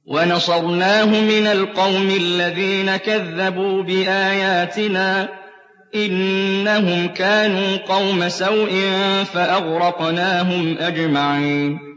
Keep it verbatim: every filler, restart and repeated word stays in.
وَنَصَرْنَاهُ مِنَ الْقَوْمِ الَّذِينَ كَذَّبُوا بِآيَاتِنَا ۚ إِنَّهُمْ كَانُوا قَوْمَ سَوْءٍ فَأَغْرَقْنَاهُمْ أَجْمَعِينَ